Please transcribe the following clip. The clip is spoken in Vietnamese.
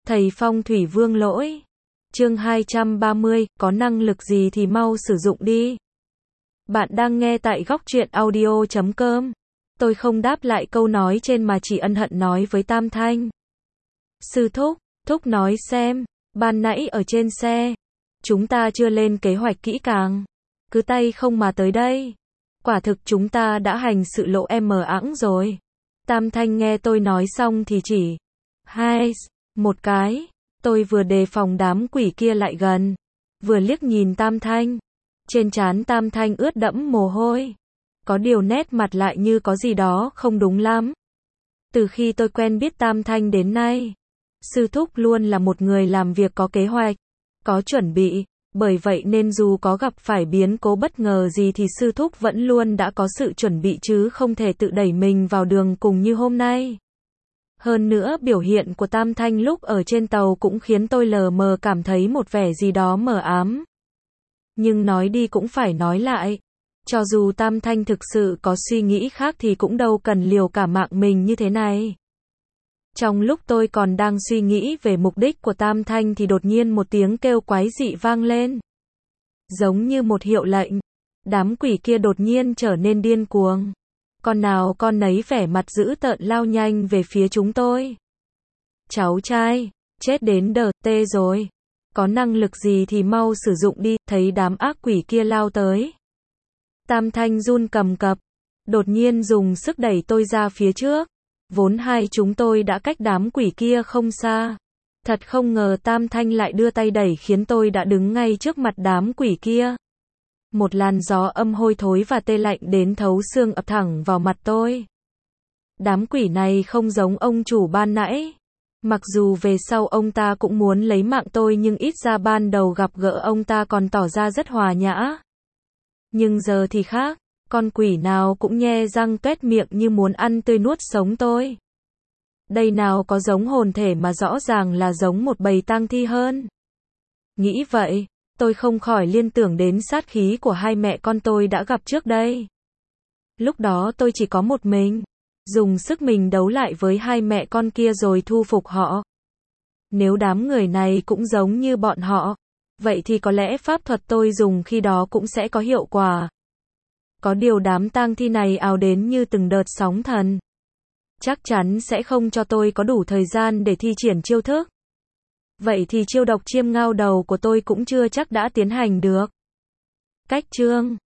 Thầy phong thủy Vương Lỗi. Chương 230, có năng lực gì thì mau sử dụng đi. Bạn đang nghe tại góc truyện audio.com. Tôi không đáp lại câu nói trên mà chỉ ân hận nói với Tam Thanh. Sư thúc, thúc nói xem, ban nãy ở trên xe, chúng ta chưa lên kế hoạch kỹ càng, cứ tay không mà tới đây. Quả thực chúng ta đã hành sự lộ mờ ẵng rồi. Tam Thanh nghe tôi nói xong thì chỉ một cái. Tôi vừa đề phòng đám quỷ kia lại gần, vừa liếc nhìn Tam Thanh. Trên trán Tam Thanh ướt đẫm mồ hôi. Có điều nét mặt lại như có gì đó không đúng lắm. Từ khi tôi quen biết Tam Thanh đến nay, sư thúc luôn là một người làm việc có kế hoạch, có chuẩn bị. Bởi vậy nên dù có gặp phải biến cố bất ngờ gì thì sư thúc vẫn luôn đã có sự chuẩn bị chứ không thể tự đẩy mình vào đường cùng như hôm nay. Hơn nữa biểu hiện của Tam Thanh lúc ở trên tàu cũng khiến tôi lờ mờ cảm thấy một vẻ gì đó mờ ám. Nhưng nói đi cũng phải nói lại. Cho dù Tam Thanh thực sự có suy nghĩ khác thì cũng đâu cần liều cả mạng mình như thế này. Trong lúc tôi còn đang suy nghĩ về mục đích của Tam Thanh thì đột nhiên một tiếng kêu quái dị vang lên. Giống như một hiệu lệnh. Đám quỷ kia đột nhiên trở nên điên cuồng. Con nào con nấy vẻ mặt dữ tợn lao nhanh về phía chúng tôi. Cháu trai, chết đến đợt tê rồi. Có năng lực gì thì mau sử dụng đi, thấy đám ác quỷ kia lao tới. Tam Thanh run cầm cập, đột nhiên dùng sức đẩy tôi ra phía trước. Vốn hai chúng tôi đã cách đám quỷ kia không xa. Thật không ngờ Tam Thanh lại đưa tay đẩy khiến tôi đã đứng ngay trước mặt đám quỷ kia. Một làn gió âm hôi thối và tê lạnh đến thấu xương ập thẳng vào mặt tôi. Đám quỷ này không giống ông chủ ban nãy. Mặc dù về sau ông ta cũng muốn lấy mạng tôi nhưng ít ra ban đầu gặp gỡ ông ta còn tỏ ra rất hòa nhã. Nhưng giờ thì khác, con quỷ nào cũng nhe răng tuét miệng như muốn ăn tươi nuốt sống tôi. Đây nào có giống hồn thể mà rõ ràng là giống một bầy tang thi hơn. Nghĩ vậy, tôi không khỏi liên tưởng đến sát khí của hai mẹ con tôi đã gặp trước đây. Lúc đó tôi chỉ có một mình, dùng sức mình đấu lại với hai mẹ con kia rồi thu phục họ. Nếu đám người này cũng giống như bọn họ, vậy thì có lẽ pháp thuật tôi dùng khi đó cũng sẽ có hiệu quả. Có điều đám tang thi này ào đến như từng đợt sóng thần. Chắc chắn sẽ không cho tôi có đủ thời gian để thi triển chiêu thức. Vậy thì chiêu độc chiêm ngao đầu của tôi cũng chưa chắc đã tiến hành được. Cách chương